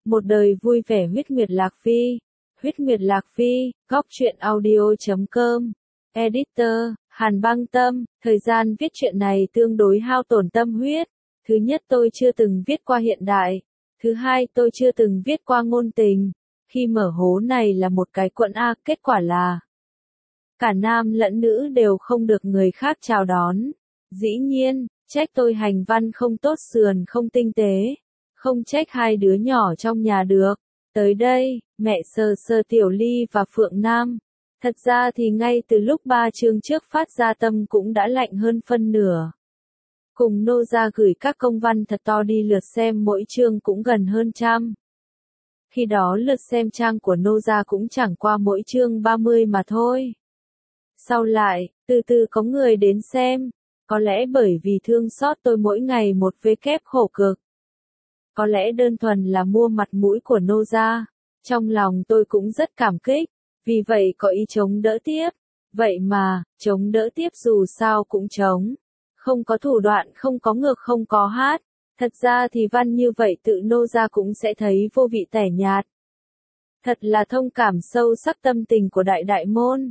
Một đời vui vẻ huyết nguyệt lạc phi. Huyết nguyệt lạc phi, góc truyện audio.com. Editor, Hàn Băng Tâm, thời gian viết truyện này tương đối hao tổn tâm huyết. Thứ nhất, tôi chưa từng viết qua hiện đại. Thứ hai, tôi chưa từng viết qua ngôn tình. Khi mở hố này là một cái quận A, kết quả là cả nam lẫn nữ đều không được người khác chào đón. Dĩ nhiên, trách tôi hành văn không tốt, sườn không tinh tế. Không trách hai đứa nhỏ trong nhà được. Tới đây, mẹ sờ sờ Tiểu Ly và Phượng Nam. Thật ra thì ngay từ lúc 3 chương trước phát ra, tâm cũng đã lạnh hơn phân nửa. Cùng nô gia gửi các công văn thật to đi, lượt xem mỗi chương cũng gần hơn 100. Khi đó lượt xem trang của nô gia cũng chẳng qua mỗi chương 30 mà thôi. Sau lại, từ từ có người đến xem. Có lẽ bởi vì thương xót tôi mỗi ngày một vế kép khổ cực. Có lẽ đơn thuần là mua mặt mũi của nô gia. Trong lòng tôi cũng rất cảm kích. Vì vậy có ý chống đỡ tiếp. Vậy mà, chống đỡ tiếp dù sao cũng chống. Không có thủ đoạn, không có ngược, không có hát. Thật ra thì văn như vậy tự nô gia cũng sẽ thấy vô vị tẻ nhạt. Thật là thông cảm sâu sắc tâm tình của đại đại môn.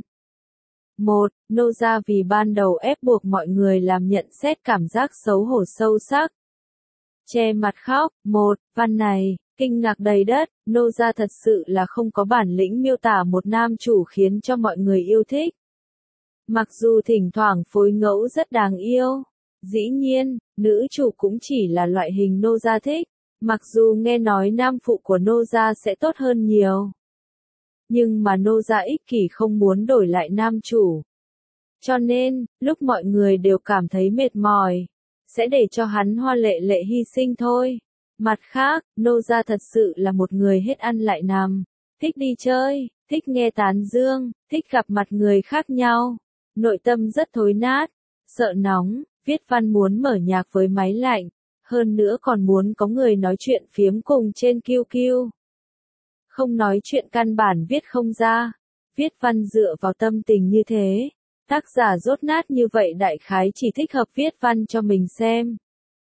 1. Nô gia vì ban đầu ép buộc mọi người làm nhận xét cảm giác xấu hổ sâu sắc. Che mặt khóc. 1. Văn này, kinh ngạc đầy đất, nô gia thật sự là không có bản lĩnh miêu tả một nam chủ khiến cho mọi người yêu thích. Mặc dù thỉnh thoảng phối ngẫu rất đáng yêu. Dĩ nhiên, nữ chủ cũng chỉ là loại hình nô gia thích. Mặc dù nghe nói nam phụ của nô gia sẽ tốt hơn nhiều. Nhưng mà nô gia ích kỷ không muốn đổi lại nam chủ. Cho nên, lúc mọi người đều cảm thấy mệt mỏi, sẽ để cho hắn hoa lệ lệ hy sinh thôi. Mặt khác, nô gia thật sự là một người hết ăn lại nằm. Thích đi chơi, thích nghe tán dương, thích gặp mặt người khác nhau. Nội tâm rất thối nát, sợ nóng, viết văn muốn mở nhạc với máy lạnh. Hơn nữa còn muốn có người nói chuyện phiếm cùng trên QQ. Không nói chuyện căn bản viết không ra. Viết văn dựa vào tâm tình như thế. Tác giả dốt nát như vậy đại khái chỉ thích hợp viết văn cho mình xem.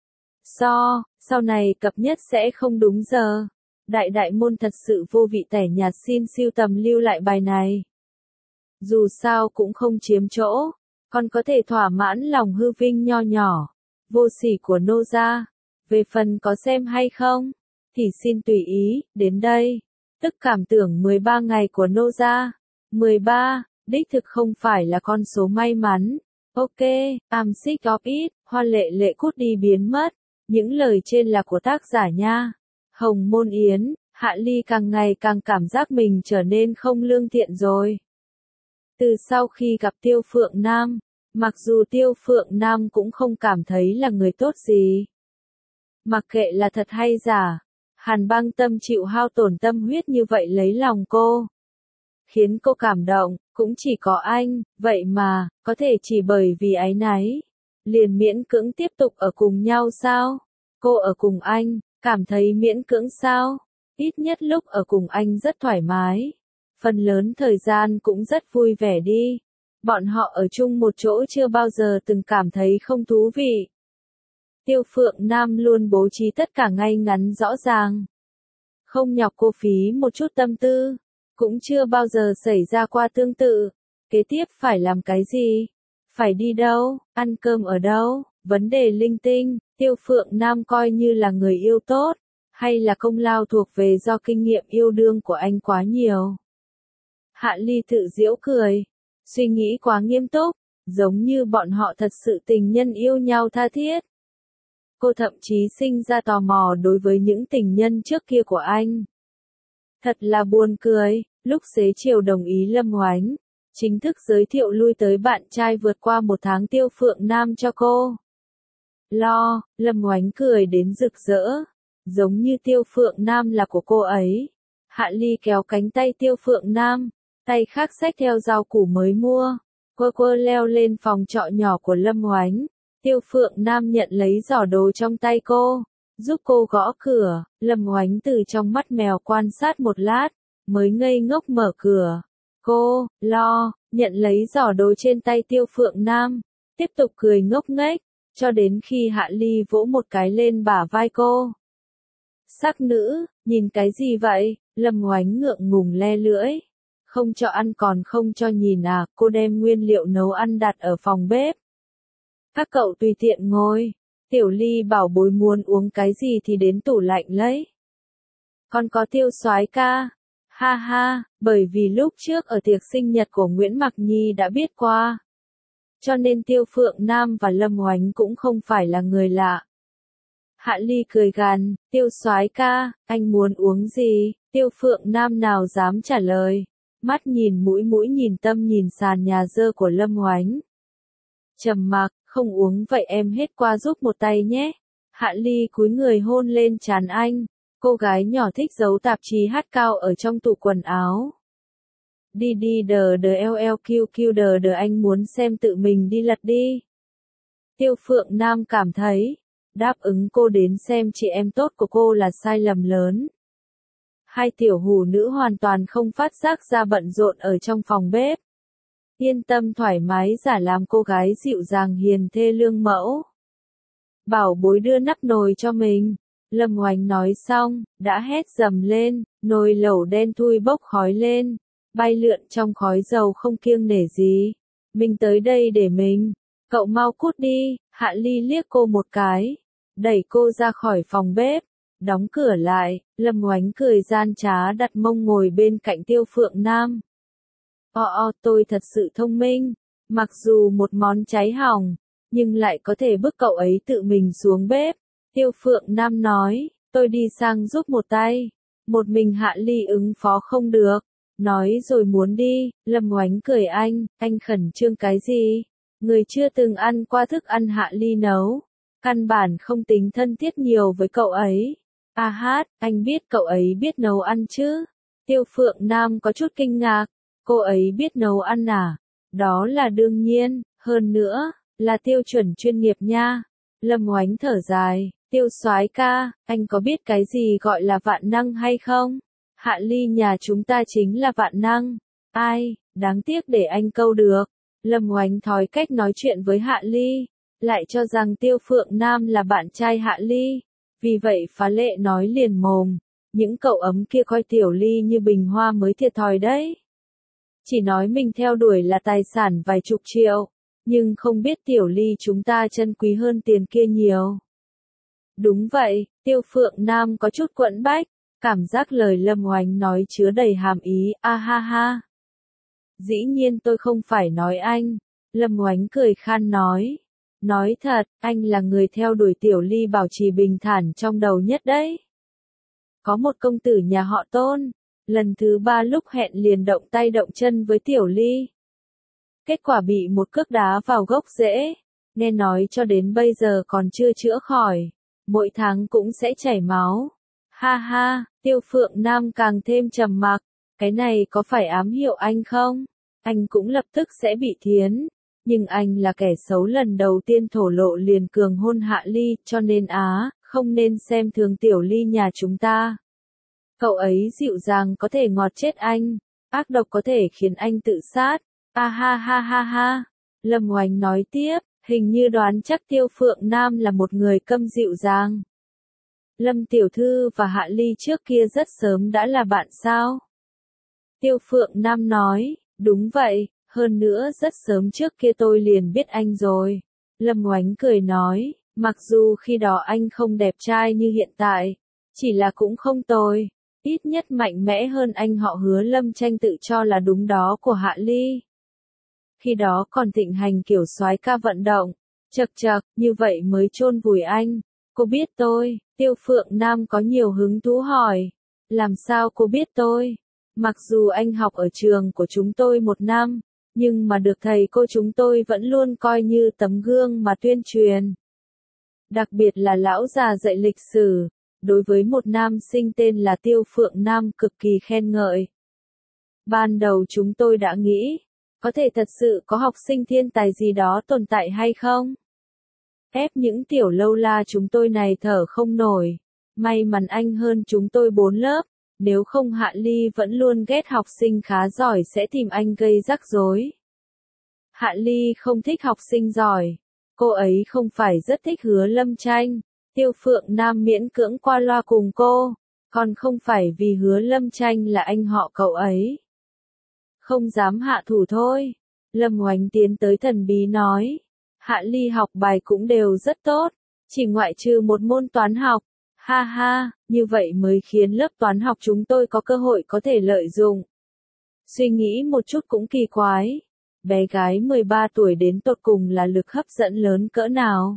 Sau này cập nhất sẽ không đúng giờ. Đại đại môn thật sự vô vị tẻ nhạt, xin sưu tầm lưu lại bài này. Dù sao cũng không chiếm chỗ, còn có thể thỏa mãn lòng hư vinh nho nhỏ, vô sỉ của nô gia. Về phần có xem hay không, thì xin tùy ý, đến đây. Tức cảm tưởng 13 ngày của nô gia. 13, đích thực không phải là con số may mắn. Ok, I'm sick of it, hoa lệ lệ cút đi biến mất. Những lời trên là của tác giả nha. Hồng Môn Yến, Hạ Ly càng ngày càng cảm giác mình trở nên không lương thiện rồi. Từ sau khi gặp Tiêu Phượng Nam, mặc dù Tiêu Phượng Nam cũng không cảm thấy là người tốt gì. Mặc kệ là thật hay giả, Hàn Băng Tâm chịu hao tổn tâm huyết như vậy lấy lòng cô. Khiến cô cảm động, cũng chỉ có anh, vậy mà, có thể chỉ bởi vì áy náy. Liền miễn cưỡng tiếp tục ở cùng nhau sao? Cô ở cùng anh, cảm thấy miễn cưỡng sao? Ít nhất lúc ở cùng anh rất thoải mái. Phần lớn thời gian cũng rất vui vẻ đi. Bọn họ ở chung một chỗ chưa bao giờ từng cảm thấy không thú vị. Tiêu Phượng Nam luôn bố trí tất cả ngay ngắn rõ ràng. Không nhọc cô phí một chút tâm tư. Cũng chưa bao giờ xảy ra qua tương tự. Kế tiếp phải làm cái gì? Phải đi đâu? Ăn cơm ở đâu? Vấn đề linh tinh, Tiêu Phượng Nam coi như là người yêu tốt. Hay là công lao thuộc về do kinh nghiệm yêu đương của anh quá nhiều? Hạ Ly tự giễu cười. Suy nghĩ quá nghiêm túc. Giống như bọn họ thật sự tình nhân yêu nhau tha thiết. Cô thậm chí sinh ra tò mò đối với những tình nhân trước kia của anh. Thật là buồn cười, lúc xế chiều đồng ý Lâm Oánh, chính thức giới thiệu lui tới bạn trai vượt qua 1 tháng Tiêu Phượng Nam cho cô. Lâm Oánh cười đến rực rỡ, giống như Tiêu Phượng Nam là của cô ấy. Hạ Ly kéo cánh tay Tiêu Phượng Nam, tay khác xách theo rau củ mới mua, quơ leo lên phòng trọ nhỏ của Lâm Oánh. Tiêu Phượng Nam nhận lấy giỏ đồ trong tay cô, giúp cô gõ cửa. Lâm Oánh từ trong mắt mèo quan sát một lát, mới ngây ngốc mở cửa. Cô, nhận lấy giỏ đồ trên tay Tiêu Phượng Nam, tiếp tục cười ngốc nghếch, cho đến khi Hạ Ly vỗ một cái lên bả vai cô. Sắc nữ, nhìn cái gì vậy? Lâm Oánh ngượng ngùng le lưỡi. Không cho ăn còn không cho nhìn à, cô đem nguyên liệu nấu ăn đặt ở phòng bếp. Các cậu tùy tiện ngồi. Tiểu Ly bảo bối muốn uống cái gì thì đến tủ lạnh lấy. Còn có Tiêu soái ca. Ha ha, bởi vì lúc trước ở tiệc sinh nhật của Nguyễn Mặc Nhi đã biết qua. Cho nên Tiêu Phượng Nam và Lâm Oánh cũng không phải là người lạ. Hạ Ly cười gằn, Tiêu soái ca, anh muốn uống gì? Tiêu Phượng Nam nào dám trả lời. Mắt nhìn mũi mũi nhìn tâm nhìn sàn nhà dơ của Lâm Oánh. Trầm mặc, không uống vậy em hết qua giúp một tay nhé. Hạ Ly cúi người hôn lên trán anh. Cô gái nhỏ thích giấu tạp chí hát cao ở trong tủ quần áo. Đi đi đờ đờ LLQQ đờ đờ anh muốn xem tự mình đi lật đi. Tiêu Phượng Nam cảm thấy, đáp ứng cô đến xem chị em tốt của cô là sai lầm lớn. Hai tiểu hủ nữ hoàn toàn không phát giác ra bận rộn ở trong phòng bếp. Yên tâm thoải mái giả làm cô gái dịu dàng hiền thê lương mẫu. Bảo bối đưa nắp nồi cho mình. Lâm Oánh nói xong, đã hét dầm lên, nồi lẩu đen thui bốc khói lên, bay lượn trong khói dầu không kiêng nể gì. Mình tới đây để mình, cậu mau cút đi. Hạ Ly liếc cô một cái, đẩy cô ra khỏi phòng bếp, đóng cửa lại. Lâm Oánh cười gian trá đặt mông ngồi bên cạnh Tiêu Phượng Nam. Tôi thật sự thông minh, mặc dù một món cháy hỏng, nhưng lại có thể bức cậu ấy tự mình xuống bếp. Tiêu Phượng Nam nói, tôi đi sang giúp một tay. Một mình Hạ Ly ứng phó không được. Nói rồi muốn đi, Lâm Oánh cười anh khẩn trương cái gì? Người chưa từng ăn qua thức ăn Hạ Ly nấu. Căn bản không tính thân thiết nhiều với cậu ấy. Anh biết cậu ấy biết nấu ăn chứ? Tiêu Phượng Nam có chút kinh ngạc. Cô ấy biết nấu ăn à? Đó là đương nhiên, hơn nữa, là tiêu chuẩn chuyên nghiệp nha. Lâm Oánh thở dài, Tiêu soái ca, anh có biết cái gì gọi là vạn năng hay không? Hạ Ly nhà chúng ta chính là vạn năng. Ai, đáng tiếc để anh câu được. Lâm Oánh thói cách nói chuyện với Hạ Ly, lại cho rằng Tiêu Phượng Nam là bạn trai Hạ Ly. Vì vậy phá lệ nói liền mồm, những cậu ấm kia coi Tiểu Ly như bình hoa mới thiệt thòi đấy. Chỉ nói mình theo đuổi là tài sản vài chục triệu, nhưng không biết Tiểu Ly chúng ta chân quý hơn tiền kia nhiều. Đúng vậy, Tiêu Phượng Nam có chút quẫn bách, cảm giác lời Lâm Oánh nói chứa đầy hàm ý, ha ha. Dĩ nhiên tôi không phải nói anh. Lâm Oánh cười khan nói. Nói thật, anh là người theo đuổi Tiểu Ly bảo trì bình thản trong đầu nhất đấy. Có một công tử nhà họ Tôn, lần thứ 3 lúc hẹn liền động tay động chân với Tiểu Ly. Kết quả bị một cước đá vào gốc rễ, nghe nói cho đến bây giờ còn chưa chữa khỏi, mỗi tháng cũng sẽ chảy máu. Ha ha, Tiêu Phượng Nam càng thêm trầm mặc, cái này có phải ám hiệu anh không? Anh cũng lập tức sẽ bị thiến, nhưng anh là kẻ xấu lần đầu tiên thổ lộ liền cường hôn Hạ Ly, cho nên không nên xem thường Tiểu Ly nhà chúng ta. Cậu ấy dịu dàng có thể ngọt chết anh, ác độc có thể khiến anh tự sát. Ha ha ha ha. Lâm Oánh nói tiếp, hình như đoán chắc Tiêu Phượng Nam là một người câm dịu dàng. Lâm tiểu thư và Hạ Ly trước kia rất sớm đã là bạn sao? Tiêu Phượng Nam nói, đúng vậy, hơn nữa rất sớm trước kia tôi liền biết anh rồi. Lâm Oánh cười nói, mặc dù khi đó anh không đẹp trai như hiện tại, chỉ là cũng không tồi, ít nhất mạnh mẽ hơn anh họ Hứa Lâm Tranh tự cho là đúng đó của Hạ Ly. Khi đó còn thịnh hành kiểu soái ca vận động, chật chật, như vậy mới chôn vùi anh. Cô biết tôi, Tiêu Phượng Nam có nhiều hứng thú hỏi. Làm sao cô biết tôi? Mặc dù anh học ở trường của chúng tôi 1 năm, nhưng mà được thầy cô chúng tôi vẫn luôn coi như tấm gương mà tuyên truyền. Đặc biệt là lão già dạy lịch sử, đối với một nam sinh tên là Tiêu Phượng Nam cực kỳ khen ngợi. Ban đầu chúng tôi đã nghĩ, có thể thật sự có học sinh thiên tài gì đó tồn tại hay không? Ép những tiểu lâu la chúng tôi này thở không nổi. May mắn anh hơn chúng tôi 4 lớp, nếu không Hạ Ly vẫn luôn ghét học sinh khá giỏi sẽ tìm anh gây rắc rối. Hạ Ly không thích học sinh giỏi, cô ấy không phải rất thích Hứa Lâm Tranh. Tiêu Phượng Nam miễn cưỡng qua loa cùng cô, còn không phải vì Hứa Lâm Tranh là anh họ cậu ấy. Không dám hạ thủ thôi. Lâm Oánh tiến tới thần bí nói. Hạ Ly học bài cũng đều rất tốt, chỉ ngoại trừ một môn toán học. Ha ha, như vậy mới khiến lớp toán học chúng tôi có cơ hội có thể lợi dụng. Suy nghĩ một chút cũng kỳ quái. Bé gái 13 tuổi đến tột cùng là lực hấp dẫn lớn cỡ nào?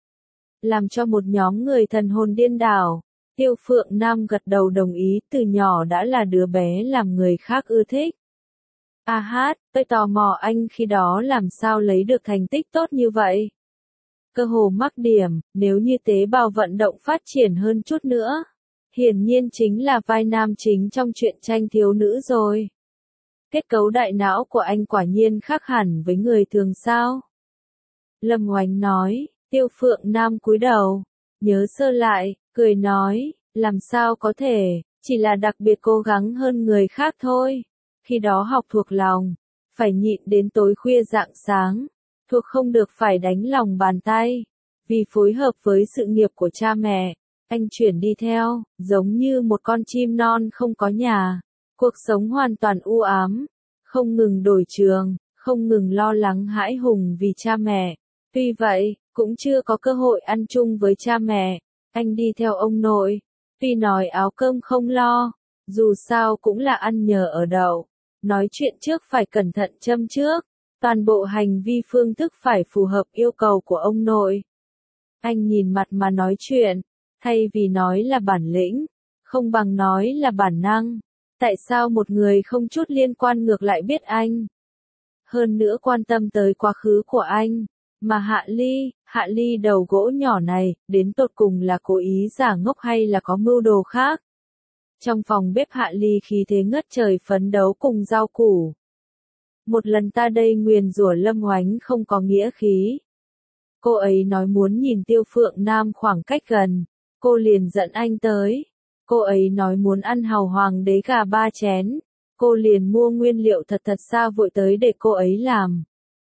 Làm cho một nhóm người thần hồn điên đảo. Tiêu Phượng Nam gật đầu đồng ý, từ nhỏ đã là đứa bé làm người khác ưa thích. A hát, tôi tò mò anh khi đó làm sao lấy được thành tích tốt như vậy. Cơ hồ mắc điểm, nếu như tế bào vận động phát triển hơn chút nữa. Hiển nhiên chính là vai nam chính trong truyện tranh thiếu nữ rồi. Kết cấu đại não của anh quả nhiên khác hẳn với người thường sao? Lâm Oánh nói. Tiêu Phượng Nam cúi đầu, nhớ sơ lại, cười nói, làm sao có thể, chỉ là đặc biệt cố gắng hơn người khác thôi. Khi đó học thuộc lòng, phải nhịn đến tối khuya rạng sáng, thuộc không được phải đánh lòng bàn tay. Vì phối hợp với sự nghiệp của cha mẹ, anh chuyển đi theo, giống như một con chim non không có nhà. Cuộc sống hoàn toàn u ám, không ngừng đổi trường, không ngừng lo lắng hãi hùng vì cha mẹ. Tuy vậy, cũng chưa có cơ hội ăn chung với cha mẹ. Anh đi theo ông nội, tuy nói áo cơm không lo, dù sao cũng là ăn nhờ ở đậu. Nói chuyện trước phải cẩn thận châm trước, toàn bộ hành vi phương thức phải phù hợp yêu cầu của ông nội. Anh nhìn mặt mà nói chuyện, thay vì nói là bản lĩnh, không bằng nói là bản năng. Tại sao một người không chút liên quan ngược lại biết anh? Hơn nữa quan tâm tới quá khứ của anh. Mà Hạ Ly đầu gỗ nhỏ này, đến tột cùng là cố ý giả ngốc hay là có mưu đồ khác? Trong phòng bếp Hạ Ly khí thế ngất trời phấn đấu cùng rau củ. Một lần ta đây nguyền rủa Lâm Oánh không có nghĩa khí. Cô ấy nói muốn nhìn Tiêu Phượng Nam khoảng cách gần, cô liền dẫn anh tới. Cô ấy nói muốn ăn hàu hoàng đế gà 3 chén, cô liền mua nguyên liệu thật xa vội tới để cô ấy làm.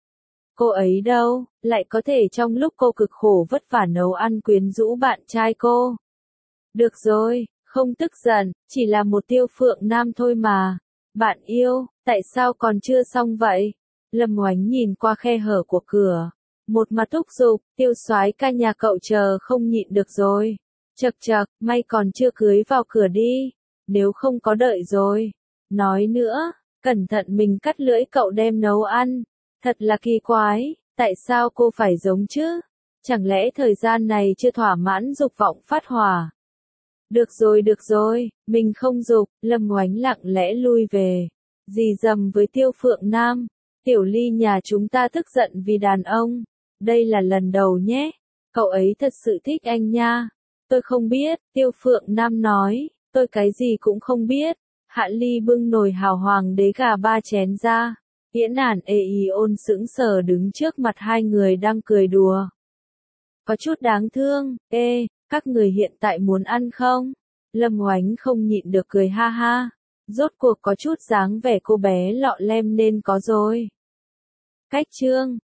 Cô ấy đâu, lại có thể trong lúc cô cực khổ vất vả nấu ăn quyến rũ bạn trai cô. Được rồi, không tức giận, chỉ là một Tiêu Phượng Nam thôi mà. Bạn yêu, tại sao còn chưa xong vậy? Lâm Oánh nhìn qua khe hở của cửa. Một mặt thúc giục, Tiêu soái ca nhà cậu chờ không nhịn được rồi. Chậc chậc, may còn chưa cưới vào cửa đi. Nếu không có đợi rồi. Nói nữa, cẩn thận mình cắt lưỡi cậu đem nấu ăn. Thật là kỳ quái, tại sao cô phải giống chứ? Chẳng lẽ thời gian này chưa thỏa mãn dục vọng phát hỏa? Được rồi, mình không dục. Lâm Oánh lặng lẽ lui về. Dì dầm với Tiêu Phượng Nam. Tiểu Ly nhà chúng ta tức giận vì đàn ông. Đây là lần đầu nhé. Cậu ấy thật sự thích anh nha. Tôi không biết, Tiêu Phượng Nam nói. Tôi cái gì cũng không biết. Hạ Ly bưng nồi hào hoàng đế gà 3 chén ra. Yễn Ản ôn sững sờ đứng trước mặt hai người đang cười đùa. Có chút đáng thương. Các người hiện tại muốn ăn không? Lâm Oánh không nhịn được cười ha ha. Rốt cuộc có chút dáng vẻ cô bé lọ lem nên có rồi. Cách chương